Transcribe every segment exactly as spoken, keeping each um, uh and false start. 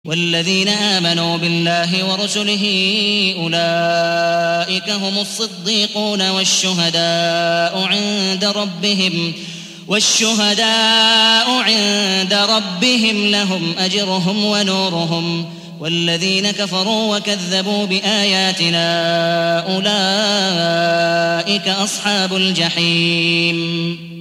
والذين آمنوا بالله ورسله أولئك هم الصديقون والشهداء عند ربهم والشهداء عند ربهم لهم أجرهم ونورهم والذين كفروا وكذبوا بآياتنا أولئك أصحاب الجحيم.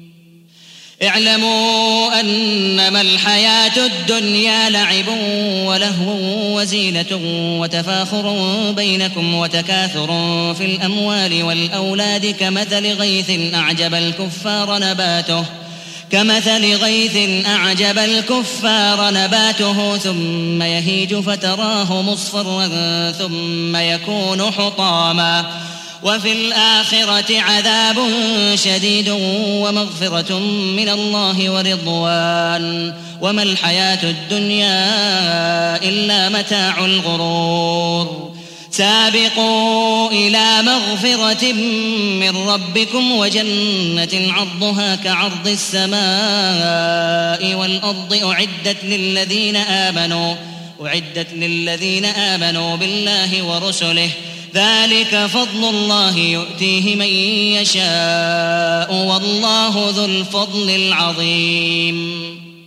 اعلموا أنما الحياة الدنيا لعب ولهو وزينة وتفاخر بينكم وتكاثر في الأموال والأولاد كمثل غيث أعجب الكفار نباته كمثل غيث أعجب الكفار نباته ثم يهيج فتراه مصفرا ثم يكون حطاما وفي الآخرة عذاب شديد ومغفرة من الله ورضوان وما الحياة الدنيا إلا متاع الغرور. سابقوا إلى مغفرة من ربكم وجنة عرضها كعرض السماء والأرض أعدت للذين آمنوا أعدت للذين آمنوا بالله ورسله ذلك فضل الله يؤتيه من يشاء والله ذو الفضل العظيم.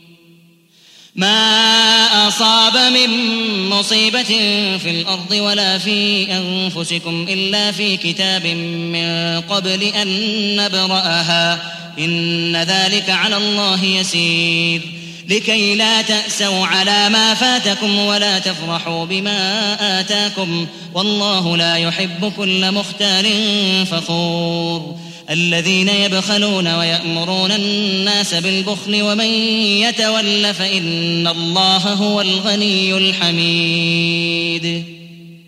ما أصاب من مصيبة في الأرض ولا في أنفسكم إلا في كتاب من قبل أن نبرأها إن ذلك على الله يسير لكي لا تأسوا على ما فاتكم ولا تفرحوا بما آتاكم والله لا يحب كل مختال فخور. الذين يبخلون ويأمرون الناس بالبخل ومن يتول فإن الله هو الغني الحميد.